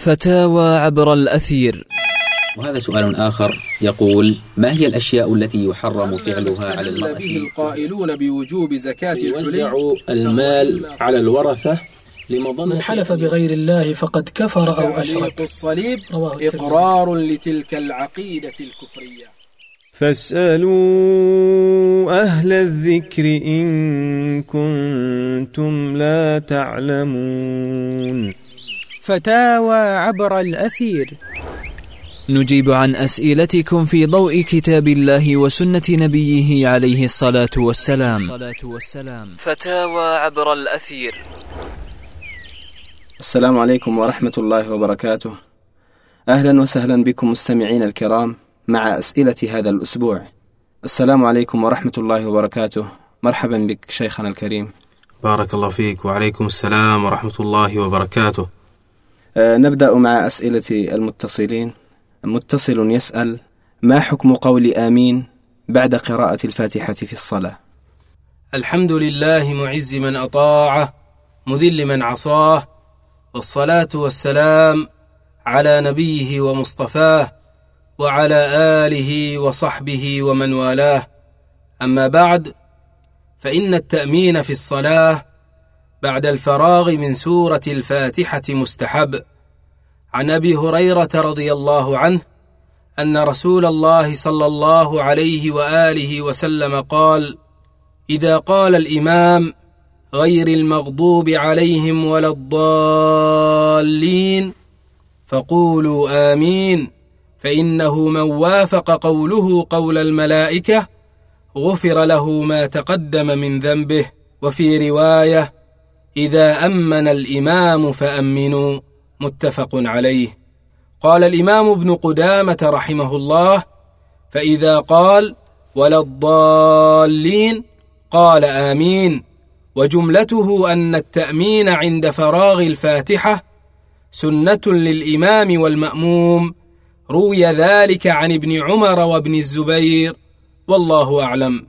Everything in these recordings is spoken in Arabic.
فتاوى عبر الأثير. وهذا سؤال آخر يقول: ما هي الأشياء التي يحرم فعلها على المرأة؟ به القائلون بوجوب زكاة يوزع المال على الورثة من حلف بغير الله فقد كفر أو أشرك. الصليب إقرار لتلك العقيدة الكفرية. فاسألوا أهل الذكر إن كنتم لا تعلمون. فتاوى عبر الأثير. نجيب عن أسئلتكم في ضوء كتاب الله وسنة نبيه عليه الصلاة والسلام. فتاوى عبر الأثير. السلام عليكم ورحمة الله وبركاته. أهلا وسهلا بكم مستمعين الكرام مع أسئلة هذا الأسبوع. السلام عليكم ورحمة الله وبركاته. مرحبا بك شيخنا الكريم. بارك الله فيك. وعليكم السلام ورحمة الله وبركاته. نبدأ مع أسئلة المتصلين. متصل يسأل: ما حكم قول آمين بعد قراءة الفاتحة في الصلاة؟ الحمد لله معز من أطاعه مذل من عصاه، والصلاة والسلام على نبيه ومصطفاه وعلى آله وصحبه ومن والاه. أما بعد، فإن التأمين في الصلاة بعد الفراغ من سورة الفاتحة مستحب. عن أبي هريرة رضي الله عنه أن رسول الله صلى الله عليه وآله وسلم قال: إذا قال الإمام غير المغضوب عليهم ولا الضالين فقولوا آمين، فإنه من وافق قوله قول الملائكة غفر له ما تقدم من ذنبه. وفي رواية: إذا أمن الإمام فأمنوا، متفق عليه. قال الإمام ابن قدامة رحمه الله: فإذا قال ولا الضالين قال آمين. وجملته أن التأمين عند فراغ الفاتحة سنة للإمام والمأموم. روي ذلك عن ابن عمر وابن الزبير، والله أعلم.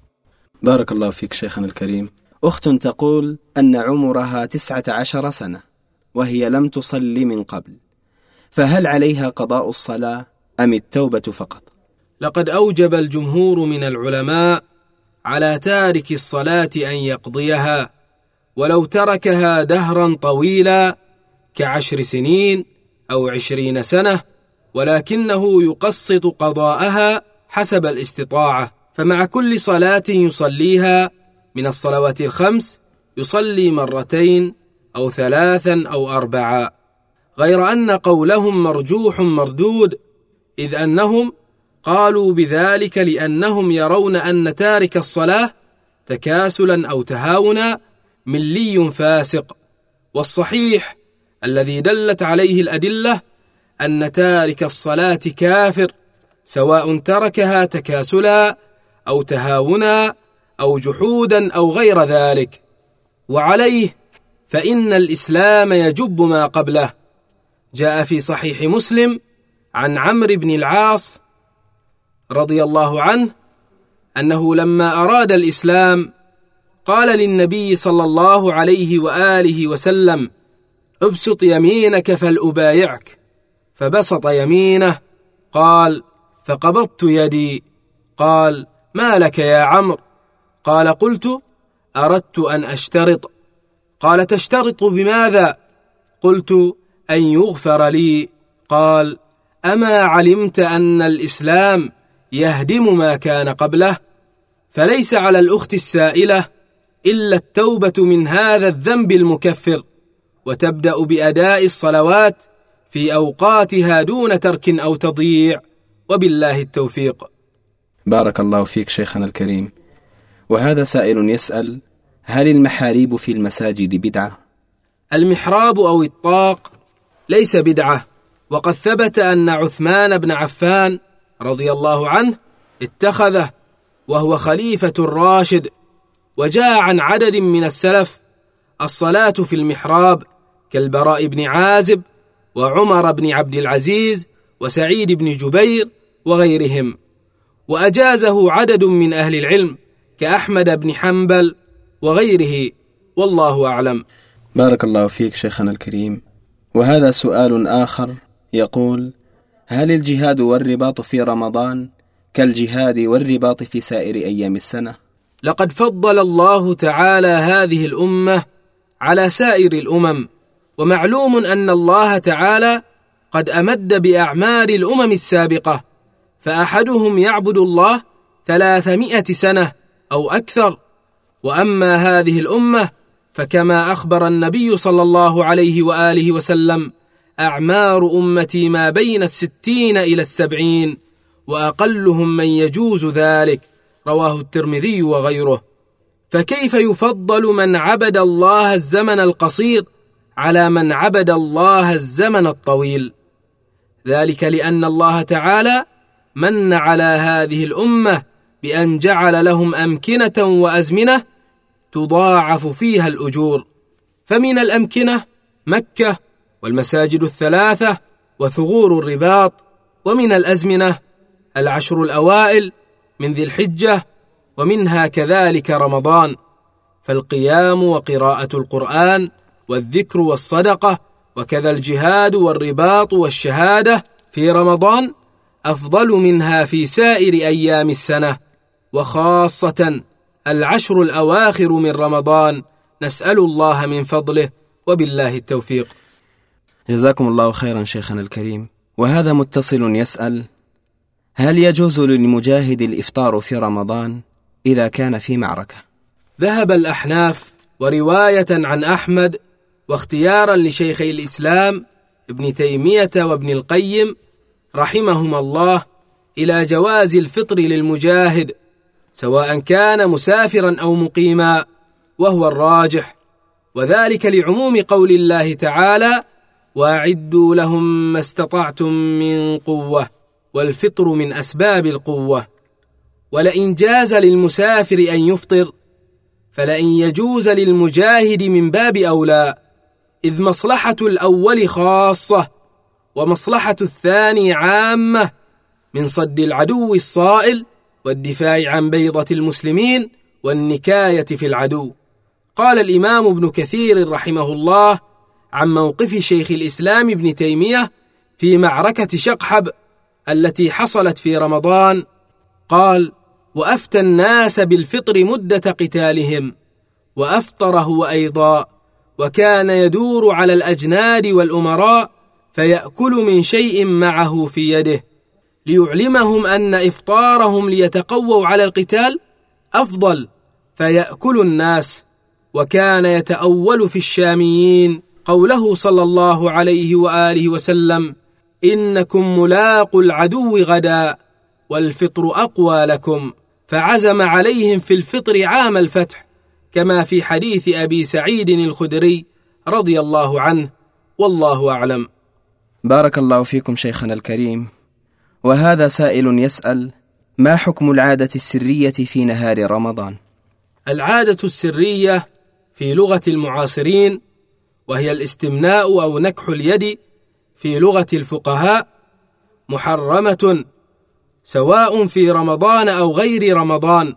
بارك الله فيك شيخنا الكريم. أخت تقول أن عمرها 19 سنة وهي لم تصلي من قبل، فهل عليها قضاء الصلاة أم التوبة فقط؟ لقد أوجب الجمهور من العلماء على تارك الصلاة أن يقضيها، ولو تركها دهرا طويلا ك10 سنين أو 20 سنة، ولكنه يقسط قضاءها حسب الاستطاعة. فمع كل صلاة يصليها من الصلوات الخمس يصلي 2 أو 3 أو 4، غير أن قولهم مرجوح مردود، إذ أنهم قالوا بذلك لأنهم يرون أن تارك الصلاة تكاسلا أو تهاونا ملي فاسق. والصحيح الذي دلت عليه الأدلة أن تارك الصلاة كافر، سواء تركها تكاسلا أو تهاونا أو جحودا أو غير ذلك. وعليه فإن الإسلام يجب ما قبله. جاء في صحيح مسلم عن عمرو بن العاص رضي الله عنه أنه لما أراد الإسلام قال للنبي صلى الله عليه وآله وسلم: ابسط يمينك فلأبايعك. فبسط يمينه. قال: فقبضت يدي. قال: ما لك يا عمرو؟ قال: قلت: أردت أن أشترط. قال: تشترط بماذا؟ قلت: أن يغفر لي. قال: أما علمت أن الإسلام يهدم ما كان قبله؟ فليس على الأخت السائلة إلا التوبة من هذا الذنب المكفر، وتبدأ بأداء الصلوات في أوقاتها دون ترك أو تضييع، وبالله التوفيق. بارك الله فيك شيخنا الكريم. وهذا سائل يسأل: هل المحاريب في المساجد بدعة؟ المحراب أو الطاق ليس بدعة، وقد ثبت أن عثمان بن عفان رضي الله عنه اتخذه وهو خليفة الراشد. وجاء عن عدد من السلف الصلاة في المحراب كالبراء بن عازب وعمر بن عبد العزيز وسعيد بن جبير وغيرهم، وأجازه عدد من أهل العلم كأحمد بن حنبل وغيره، والله أعلم. بارك الله فيك شيخنا الكريم. وهذا سؤال آخر يقول: هل الجهاد والرباط في رمضان كالجهاد والرباط في سائر أيام السنة؟ لقد فضل الله تعالى هذه الأمة على سائر الأمم، ومعلوم أن الله تعالى قد أمد بأعمار الأمم السابقة، فأحدهم يعبد الله 300 سنة أو أكثر، وأما هذه الأمة فكما أخبر النبي صلى الله عليه وآله وسلم: أعمار أمتي ما بين 60 إلى 70، وأقلهم من يجوز ذلك، رواه الترمذي وغيره. فكيف يفضل من عبد الله الزمن القصير على من عبد الله الزمن الطويل؟ ذلك لأن الله تعالى من على هذه الأمة بأن جعل لهم أمكنة وأزمنة تضاعف فيها الأجور، فمن الأمكنة مكة والمساجد الثلاثة وثغور الرباط، ومن الأزمنة 10 الأوائل من ذي الحجة، ومنها كذلك رمضان، فالقيام وقراءة القرآن والذكر والصدقة وكذا الجهاد والرباط والشهادة في رمضان أفضل منها في سائر أيام السنة، وخاصة 10 الأواخر من رمضان، نسأل الله من فضله، وبالله التوفيق. جزاكم الله خيرا شيخنا الكريم. وهذا متصل يسأل: هل يجوز للمجاهد الإفطار في رمضان إذا كان في معركة؟ ذهب الأحناف ورواية عن أحمد واختيارا لشيخي الإسلام ابن تيمية وابن القيم رحمهما الله إلى جواز الفطر للمجاهد سواء كان مسافرا أو مقيما، وهو الراجح، وذلك لعموم قول الله تعالى: وأعدوا لهم ما استطعتم من قوة، والفطر من أسباب القوة. ولئن جاز للمسافر أن يفطر فلئن يجوز للمجاهد من باب أولى، إذ مصلحة الأول خاصة ومصلحة الثاني عامة من صد العدو الصائل والدفاع عن بيضة المسلمين والنكاية في العدو. قال الإمام ابن كثير رحمه الله عن موقف شيخ الإسلام ابن تيمية في معركة شقحب التي حصلت في رمضان، قال: وأفتى الناس بالفطر مدة قتالهم، وأفطر هو أيضا، وكان يدور على الأجناد والأمراء فيأكل من شيء معه في يده، ليعلمهم أن إفطارهم ليتقووا على القتال أفضل، فيأكل الناس. وكان يتأول في الشاميين قوله صلى الله عليه وآله وسلم: إنكم ملاقوا العدو غدا والفطر أقوى لكم، فعزم عليهم في الفطر عام الفتح، كما في حديث أبي سعيد الخدري رضي الله عنه، والله أعلم. بارك الله فيكم شيخنا الكريم. وهذا سائل يسأل: ما حكم العادة السرية في نهار رمضان؟ العادة السرية في لغة المعاصرين، وهي الاستمناء أو نكح اليد في لغة الفقهاء، محرمة سواء في رمضان أو غير رمضان،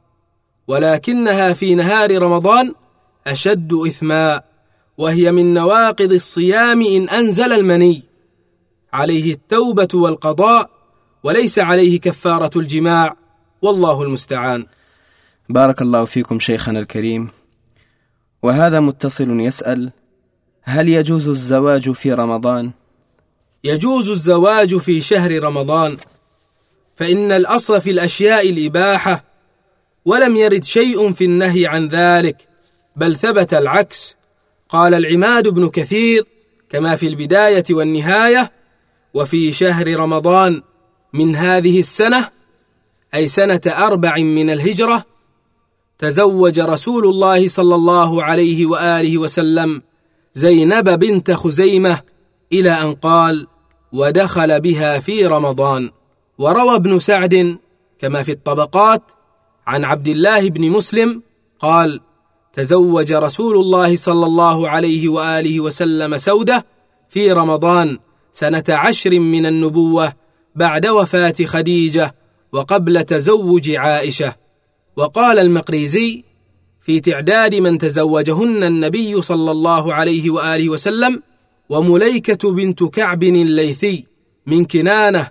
ولكنها في نهار رمضان أشد إثما، وهي من نواقض الصيام إن أنزل المني، عليه التوبة والقضاء، وليس عليه كفارة الجماع، والله المستعان. بارك الله فيكم شيخنا الكريم. وهذا متصل يسأل: هل يجوز الزواج في رمضان؟ يجوز الزواج في شهر رمضان، فإن الأصل في الأشياء الإباحة، ولم يرد شيء في النهي عن ذلك، بل ثبت العكس. قال العماد بن كثير كما في البداية والنهاية: وفي شهر رمضان من هذه السنة، أي سنة 4 من الهجرة، تزوج رسول الله صلى الله عليه وآله وسلم زينب بنت خزيمة، إلى أن قال: ودخل بها في رمضان. وروى ابن سعد كما في الطبقات عن عبد الله بن مسلم قال: تزوج رسول الله صلى الله عليه وآله وسلم سودة في رمضان سنة 10 من النبوة، بعد وفاة خديجة وقبل تزوج عائشة. وقال المقريزي في تعداد من تزوجهن النبي صلى الله عليه وآله وسلم: ومليكة بنت كعب الليثي من كنانة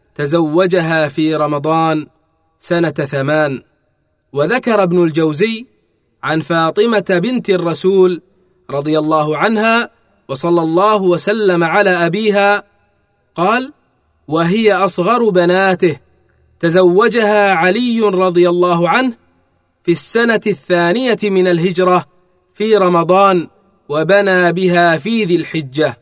تزوجها في رمضان سنة 8. وذكر ابن الجوزي عن فاطمة بنت الرسول رضي الله عنها وصلى الله وسلم على أبيها قال: وهي أصغر بناته تزوجها علي رضي الله عنه في السنة 2 من الهجرة في رمضان، وبنى بها في ذي الحجة.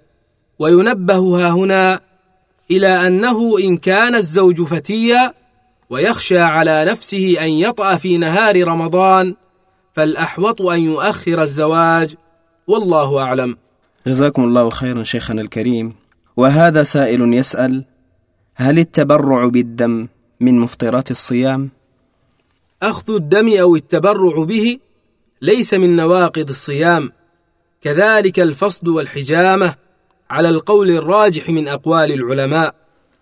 وينبه هنا إلى أنه إن كان الزوج فتيا ويخشى على نفسه أن يطأ في نهار رمضان فالأحوط أن يؤخر الزواج، والله أعلم. جزاكم الله خيرا شيخنا الكريم. وهذا سائل يسأل: هل التبرع بالدم من مفطرات الصيام؟ أخذ الدم أو التبرع به ليس من نواقض الصيام، كذلك الفصد والحجامة على القول الراجح من أقوال العلماء،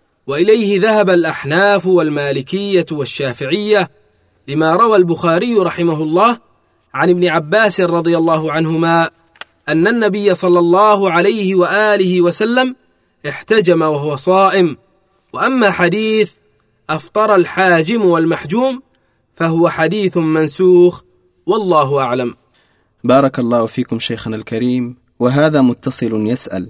وإليه ذهب الأحناف والمالكية والشافعية، لما روى البخاري رحمه الله عن ابن عباس رضي الله عنهما أن النبي صلى الله عليه وآله وسلم احتجم وهو صائم. وأما حديث أفطر الحاجم والمحجوم فهو حديث منسوخ، والله أعلم. بارك الله فيكم شيخنا الكريم. وهذا متصل يسأل: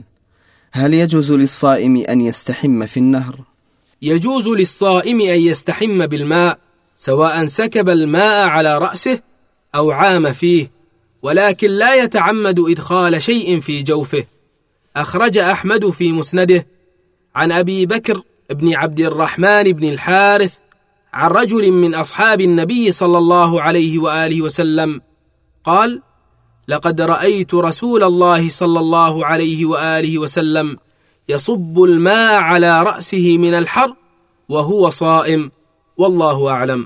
هل يجوز للصائم أن يستحم في النهر؟ يجوز للصائم أن يستحم بالماء، سواء سكب الماء على رأسه أو عام فيه، ولكن لا يتعمد إدخال شيء في جوفه. أخرج أحمد في مسنده عن أبي بكر بن عبد الرحمن بن الحارث عن رجل من أصحاب النبي صلى الله عليه وآله وسلم قال: لقد رأيت رسول الله صلى الله عليه وآله وسلم يصب الماء على رأسه من الحر وهو صائم، والله أعلم.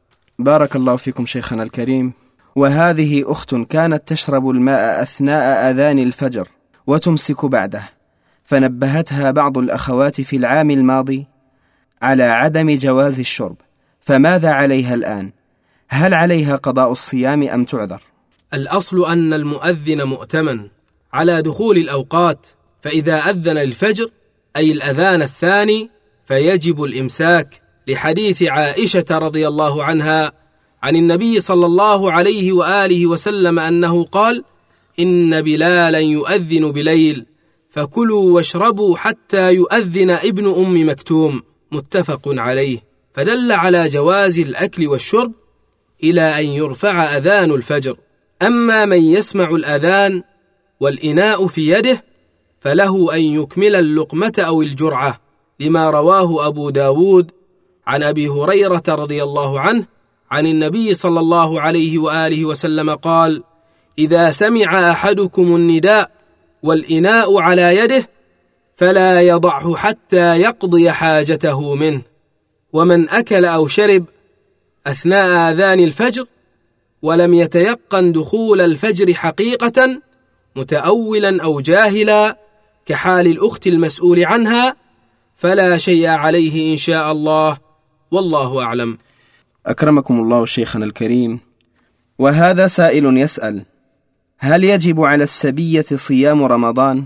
بارك الله فيكم شيخنا الكريم. وهذه أخت كانت تشرب الماء أثناء أذان الفجر وتمسك بعده، فنبهتها بعض الأخوات في العام الماضي على عدم جواز الشرب، فماذا عليها الآن؟ هل عليها قضاء الصيام أم تعذر؟ الأصل أن المؤذن مؤتمن على دخول الأوقات، فإذا أذن الفجر أي الأذان الثاني فيجب الإمساك، لحديث عائشة رضي الله عنها عن النبي صلى الله عليه وآله وسلم أنه قال: إن بلالا يؤذن بليل فكلوا واشربوا حتى يؤذن ابن أم مكتوم، متفق عليه. فدل على جواز الأكل والشرب إلى أن يرفع أذان الفجر. أما من يسمع الأذان والإناء في يده فله أن يكمل اللقمة أو الجرعة، لما رواه أبو داود عن أبي هريرة رضي الله عنه عن النبي صلى الله عليه وآله وسلم قال: إذا سمع أحدكم النداء والإناء على يده فلا يضعه حتى يقضي حاجته منه. ومن أكل أو شرب أثناء آذان الفجر ولم يتيقن دخول الفجر حقيقة، متأولا أو جاهلا كحال الأخت المسؤول عنها، فلا شيء عليه إن شاء الله، والله أعلم. أكرمكم الله شيخنا الكريم. وهذا سائل يسأل: هل يجب على السبية صيام رمضان؟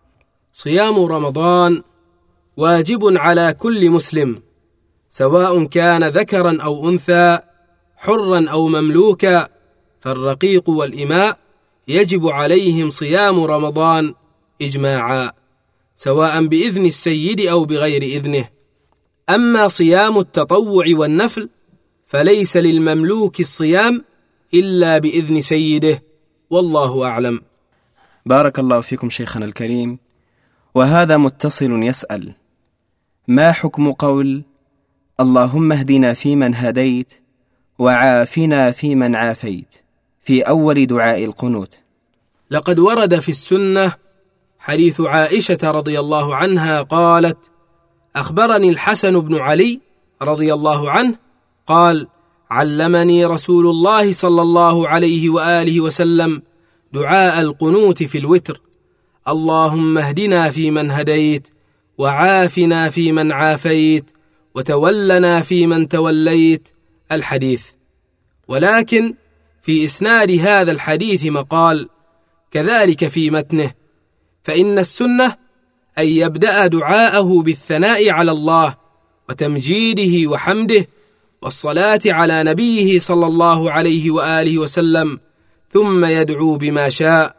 صيام رمضان واجب على كل مسلم، سواء كان ذكرا أو أنثى، حرا أو مملوكا، فالرقيق والإماء يجب عليهم صيام رمضان إجماعا، سواء بإذن السيد أو بغير إذنه. أما صيام التطوع والنفل فليس للمملوك الصيام إلا بإذن سيده، والله أعلم. بارك الله فيكم شيخنا الكريم. وهذا متصل يسأل: ما حكم قول اللهم اهدنا فيمن هديت وعافنا فيمن عافيت في أول دعاء القنوت؟ لقد ورد في السنة حديث عائشة رضي الله عنها قالت: أخبرني الحسن بن علي رضي الله عنه قال: علمني رسول الله صلى الله عليه وآله وسلم دعاء القنوت في الوتر: اللهم اهدنا فيمن هديت وعافنا فيمن عافيت وتولنا فيمن توليت، الحديث. ولكن في إسناد هذا الحديث مقال، كذلك في متنه، فإن السنة أن يبدأ دعاءه بالثناء على الله وتمجيده وحمده والصلاة على نبيه صلى الله عليه وآله وسلم، ثم يدعو بما شاء.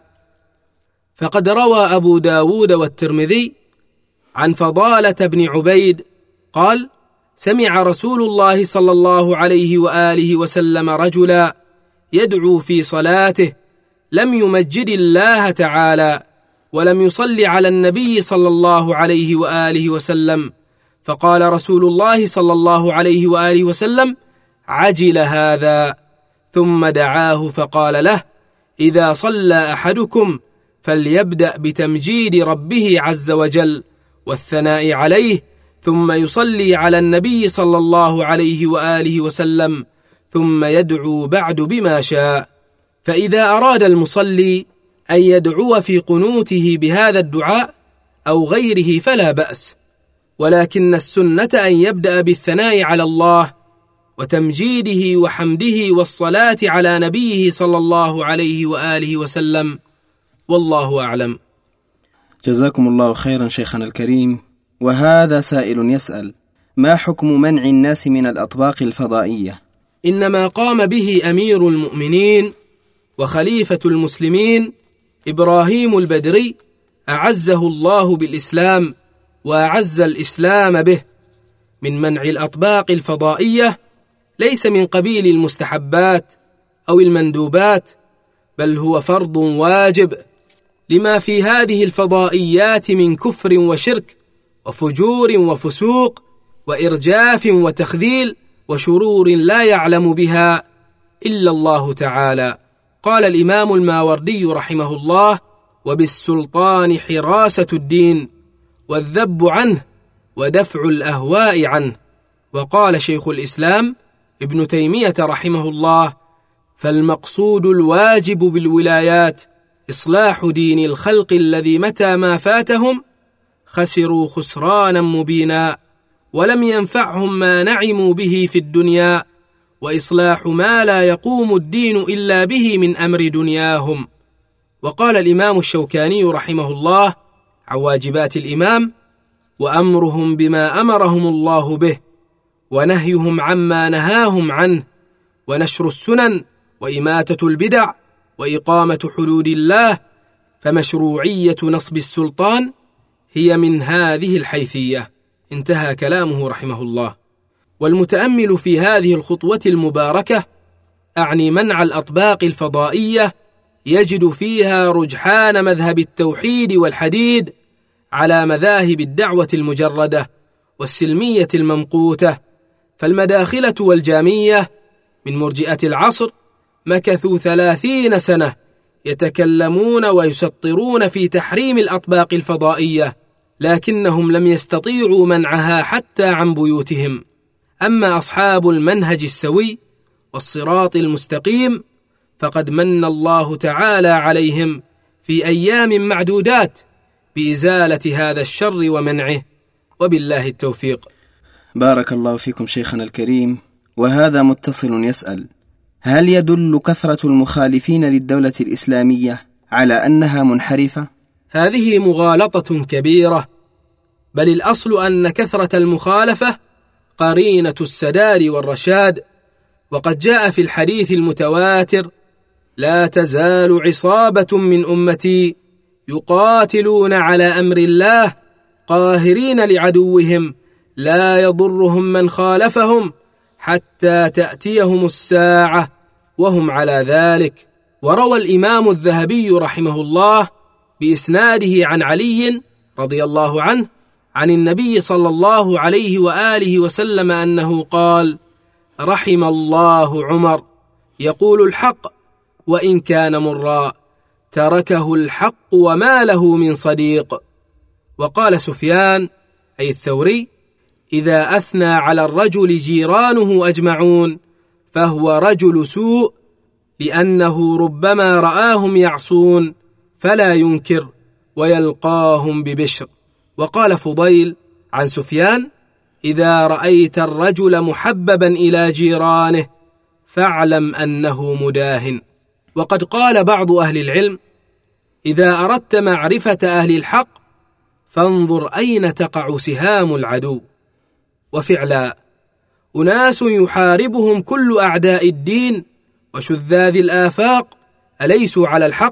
فقد روى أبو داود والترمذي عن فضالة بن عبيد قال: سمع رسول الله صلى الله عليه وآله وسلم رجلا يدعو في صلاته لم يمجد الله تعالى ولم يصل على النبي صلى الله عليه وآله وسلم، فقال رسول الله صلى الله عليه وآله وسلم: عجل هذا، ثم دعاه فقال له: إذا صلى أحدكم فليبدأ بتمجيد ربه عز وجل والثناء عليه، ثم يصلي على النبي صلى الله عليه وآله وسلم، ثم يدعو بعد بما شاء. فإذا أراد المصلي أن يدعو في قنوته بهذا الدعاء أو غيره فلا بأس، ولكن السنة أن يبدأ بالثناء على الله وتمجيده وحمده والصلاة على نبيه صلى الله عليه وآله وسلم، والله أعلم. جزاكم الله خيرا شيخنا الكريم. وهذا سائل يسأل: ما حكم منع الناس من الأطباق الفضائية؟ إنما قام به أمير المؤمنين وخليفة المسلمين إبراهيم البدري أعزه الله بالإسلام وأعز الإسلام به، من منع الأطباق الفضائية ليس من قبيل المستحبات أو المندوبات، بل هو فرض واجب، لما في هذه الفضائيات من كفر وشرك وفجور وفسوق وإرجاف وتخذيل وشرور لا يعلم بها إلا الله تعالى. قال الإمام الماوردي رحمه الله: وبالسلطان حراسة الدين والذب عنه ودفع الأهواء عنه. وقال شيخ الإسلام ابن تيمية رحمه الله: فالمقصود الواجب بالولايات إصلاح دين الخلق الذي متى ما فاتهم خسروا خسرانا مبينا، ولم ينفعهم ما نعموا به في الدنيا، وإصلاح ما لا يقوم الدين إلا به من أمر دنياهم. وقال الإمام الشوكاني رحمه الله عن واجبات الإمام: وأمرهم بما أمرهم الله به، ونهيهم عما نهاهم عنه، ونشر السنن، وإماتة البدع، وإقامة حدود الله. فمشروعية نصب السلطان هي من هذه الحيثية. انتهى كلامه رحمه الله. والمتأمل في هذه الخطوة المباركة، أعني منع الأطباق الفضائية، يجد فيها رجحان مذهب التوحيد والحديد على مذاهب الدعوة المجردة والسلمية الممقوتة. فالمداخلة والجامية من مرجئة العصر مكثوا 30 سنة يتكلمون ويسطرون في تحريم الأطباق الفضائية، لكنهم لم يستطيعوا منعها حتى عن بيوتهم. أما أصحاب المنهج السوي والصراط المستقيم فقد من الله تعالى عليهم في أيام معدودات بإزالة هذا الشر ومنعه، وبالله التوفيق. بارك الله فيكم شيخنا الكريم. وهذا متصل يسأل: هل يدل كثرة المخالفين للدولة الإسلامية على أنها منحرفة؟ هذه مغالطة كبيرة، بل الأصل أن كثرة المخالفة قرينة السداد والرشاد. وقد جاء في الحديث المتواتر: لا تزال عصابة من أمتي يقاتلون على أمر الله قاهرين لعدوهم لا يضرهم من خالفهم حتى تأتيهم الساعة وهم على ذلك. وروى الإمام الذهبي رحمه الله بإسناده عن علي رضي الله عنه عن النبي صلى الله عليه وآله وسلم أنه قال: رحم الله عمر يقول الحق وإن كان مرا، تركه الحق وما له من صديق. وقال سفيان أي الثوري: إذا أثنى على الرجل جيرانه أجمعون فهو رجل سوء، لأنه ربما رآهم يعصون فلا ينكر ويلقاهم ببشر. وقال فضيل عن سفيان: إذا رأيت الرجل محببا إلى جيرانه فاعلم أنه مداهن. وقد قال بعض أهل العلم: إذا أردت معرفة أهل الحق فانظر أين تقع سهام العدو. وفعلا أناس يحاربهم كل أعداء الدين وشذاذ الآفاق أليسوا على الحق؟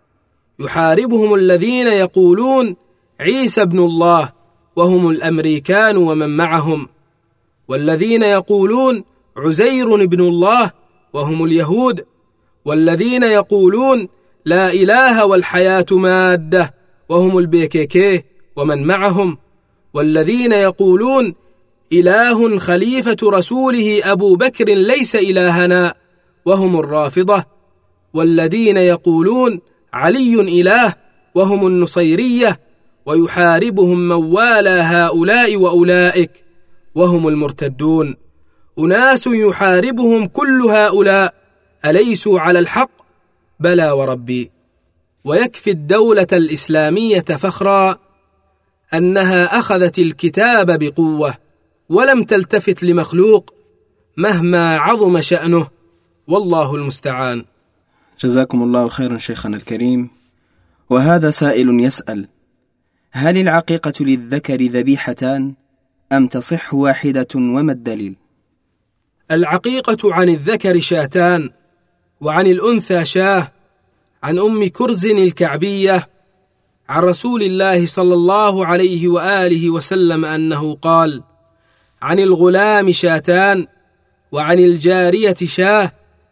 يحاربهم الذين يقولون عيسى ابن الله وهم الأمريكان ومن معهم، والذين يقولون عزير ابن الله وهم اليهود، والذين يقولون لا إله والحياة مادة وهم البيكيكي ومن معهم، والذين يقولون إله خليفة رسوله أبو بكر ليس إلهنا وهم الرافضة، والذين يقولون علي إله وهم النصيرية، ويحاربهم من والى هؤلاء وأولئك وهم المرتدون. أناس يحاربهم كل هؤلاء أليسوا على الحق؟ بلى وربي. ويكفي الدولة الإسلامية فخرا أنها أخذت الكتاب بقوة ولم تلتفت لمخلوق مهما عظم شأنه، والله المستعان. جزاكم الله خيرا شيخنا الكريم. وهذا سائل يسأل: هل العقيقة للذكر ذبيحتان أم تصح واحدة وما الدليل؟ العقيقة عن الذكر شاتان وعن الأنثى شاه، عن أم كرز الكعبية عن رسول الله صلى الله عليه وآله وسلم أنه قال: عن الغلام شاتان وعن الجارية شاه،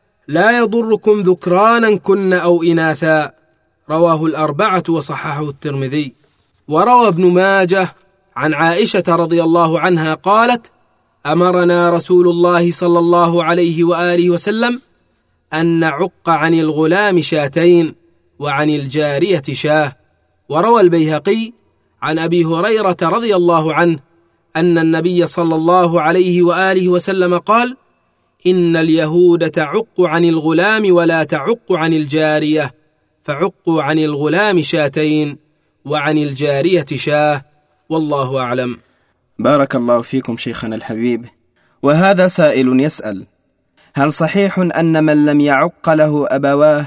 لا يضركم ذكرانا كن أو إناثا. رواه الأربعة وصححه الترمذي. وروى ابن ماجه عن عائشة رضي الله عنها قالت: أمرنا رسول الله صلى الله عليه وآله وسلم أن نعق عن الغلام شاتين وعن الجارية شاه. وروى البيهقي عن أبي هريرة رضي الله عنه أن النبي صلى الله عليه وآله وسلم قال: إن اليهود تعق عن الغلام ولا تعق عن الجارية، فعقوا عن الغلام شاتين وعن الجارية شاه، والله أعلم. بارك الله فيكم شيخنا الحبيب. وهذا سائل يسأل: هل صحيح أن من لم يعق له أبواه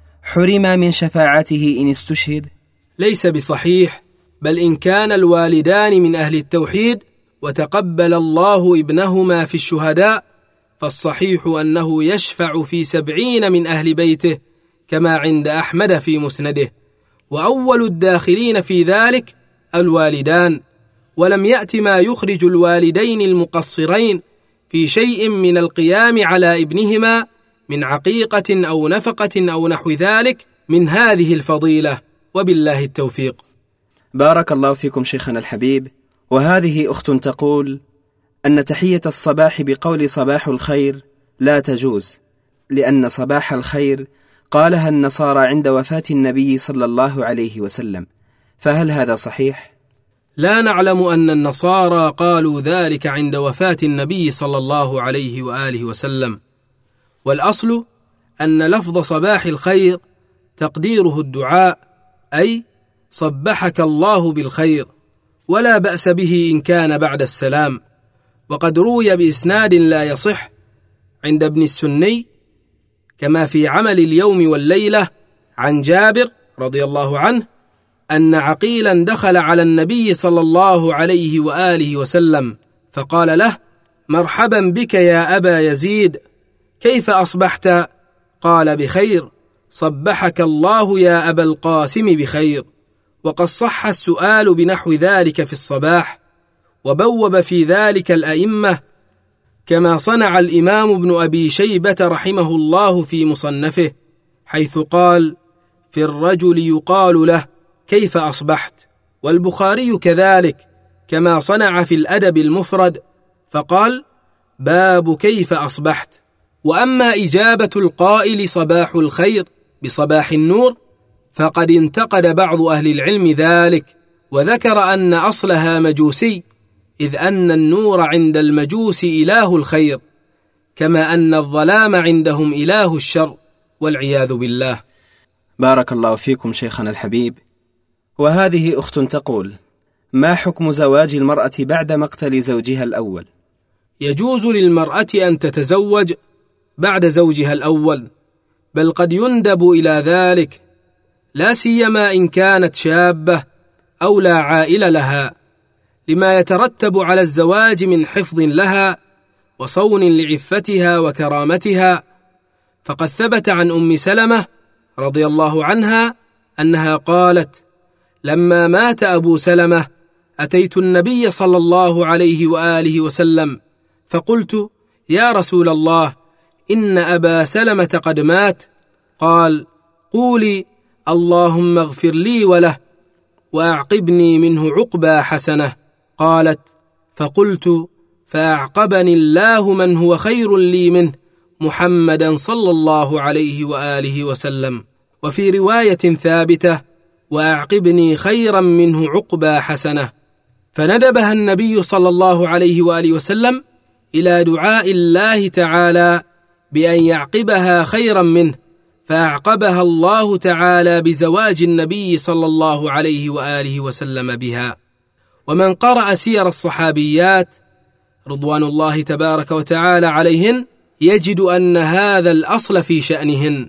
حرم من شفاعته إن استشهد؟ ليس بصحيح، بل إن كان الوالدان من أهل التوحيد وتقبل الله ابنهما في الشهداء فالصحيح أنه يشفع في 70 من أهل بيته كما عند أحمد في مسنده، وأول الداخلين في ذلك الوالدان، ولم يأت ما يخرج الوالدين المقصرين في شيء من القيام على ابنهما من عقيقة أو نفقة أو نحو ذلك من هذه الفضيلة، وبالله التوفيق. بارك الله فيكم شيخنا الحبيب. وهذه أخت تقول أن تحية الصباح بقول صباح الخير لا تجوز، لأن صباح الخير قالها النصارى عند وفاة النبي صلى الله عليه وسلم، فهل هذا صحيح؟ لا نعلم أن النصارى قالوا ذلك عند وفاة النبي صلى الله عليه وآله وسلم، والأصل أن لفظ صباح الخير تقديره الدعاء، أي صبحك الله بالخير، ولا بأس به إن كان بعد السلام. وقد روي بإسناد لا يصح عند ابن السني كما في عمل اليوم والليلة عن جابر رضي الله عنه أن عقيلا دخل على النبي صلى الله عليه وآله وسلم فقال له: مرحبا بك يا أبا يزيد، كيف أصبحت؟ قال: بخير، صبحك الله يا أبا القاسم بخير. وقد صح السؤال بنحو ذلك في الصباح، وبوب في ذلك الأئمة كما صنع الإمام ابن أبي شيبة رحمه الله في مصنفه، حيث قال: في الرجل يقال له كيف أصبحت. والبخاري كذلك كما صنع في الأدب المفرد فقال: باب كيف أصبحت. وأما إجابة القائل صباح الخير بصباح النور فقد انتقد بعض أهل العلم ذلك، وذكر أن أصلها مجوسي، إذ أن النور عند المجوس إله الخير، كما أن الظلام عندهم إله الشر، والعياذ بالله. بارك الله فيكم شيخنا الحبيب. وهذه أخت تقول: ما حكم زواج المرأة بعد مقتل زوجها الأول؟ يجوز للمرأة أن تتزوج بعد زوجها الأول، بل قد يندب إلى ذلك، لا سيما إن كانت شابة أو لا عائل لها، لما يترتب على الزواج من حفظ لها وصون لعفتها وكرامتها. فقد ثبت عن أم سلمة رضي الله عنها أنها قالت: لما مات أبو سلمة أتيت النبي صلى الله عليه وآله وسلم فقلت: يا رسول الله، إن أبا سلمة قد مات. قال: قولي: اللهم اغفر لي وله وأعقبني منه عقبى حسنة. قالت: فقلت: فأعقبني الله من هو خير لي منه، محمدا صلى الله عليه وآله وسلم. وفي رواية ثابتة: وأعقبني خيرا منه عقبى حسنة. فندبها النبي صلى الله عليه وآله وسلم إلى دعاء الله تعالى بأن يعقبها خيرا منه، فأعقبها الله تعالى بزواج النبي صلى الله عليه وآله وسلم بها. ومن قرأ سير الصحابيات رضوان الله تبارك وتعالى عليهن يجد أن هذا الأصل في شأنهن.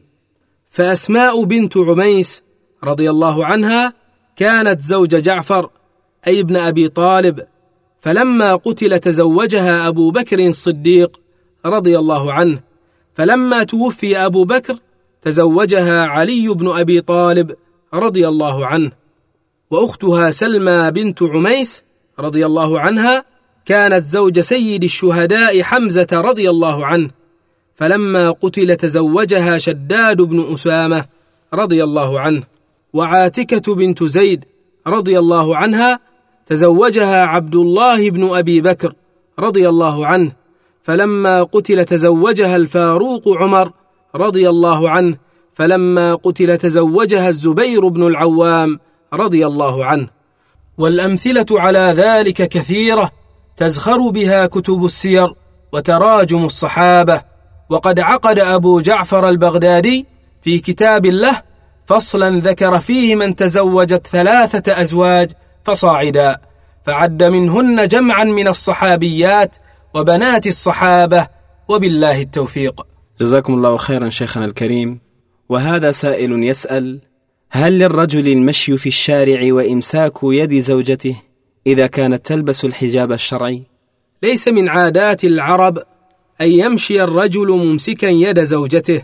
فأسماء بنت عميس رضي الله عنها كانت زوج جعفر أي ابن أبي طالب، فلما قتل تزوجها أبو بكر الصديق رضي الله عنه، فلما توفي أبو بكر تزوجها علي بن أبي طالب رضي الله عنه. وأختها سلمى بنت عميس رضي الله عنها كانت زوج سيد الشهداء حمزة رضي الله عنه، فلما قتل تزوجها شداد بن أسامة رضي الله عنه. وعاتكة بنت زيد رضي الله عنها تزوجها عبد الله بن أبي بكر رضي الله عنه، فلما قتل تزوجها الفاروق عمر رضي الله عنه، فلما قتل تزوجها الزبير بن العوام رضي الله عنه. والأمثلة على ذلك كثيرة تزخر بها كتب السير وتراجم الصحابة. وقد عقد أبو جعفر البغدادي في كتاب له فصلا ذكر فيه من تزوجت 3 أزواج فصاعدا، فعد منهن جمعا من الصحابيات وبنات الصحابة، وبالله التوفيق. جزاكم الله خيرا شيخنا الكريم. وهذا سائل يسأل: هل للرجل المشي في الشارع وإمساك يد زوجته إذا كانت تلبس الحجاب الشرعي؟ ليس من عادات العرب أن يمشي الرجل ممسكا يد زوجته،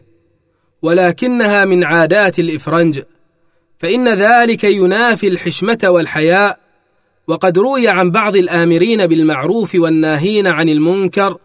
ولكنها من عادات الإفرنج، فإن ذلك ينافي الحشمة والحياء. وقد روي عن بعض الآمرين بالمعروف والناهين عن المنكر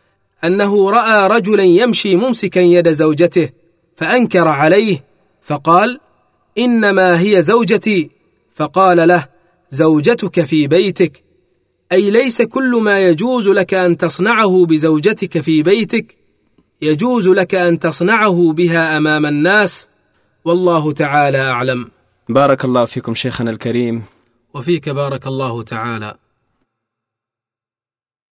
أنه رأى رجلا يمشي ممسكا يد زوجته فأنكر عليه فقال: إنما هي زوجتي. فقال له: زوجتك في بيتك، أي ليس كل ما يجوز لك أن تصنعه بزوجتك في بيتك يجوز لك أن تصنعه بها أمام الناس، والله تعالى أعلم. بارك الله فيكم شيخنا الكريم. وفيك بارك الله تعالى.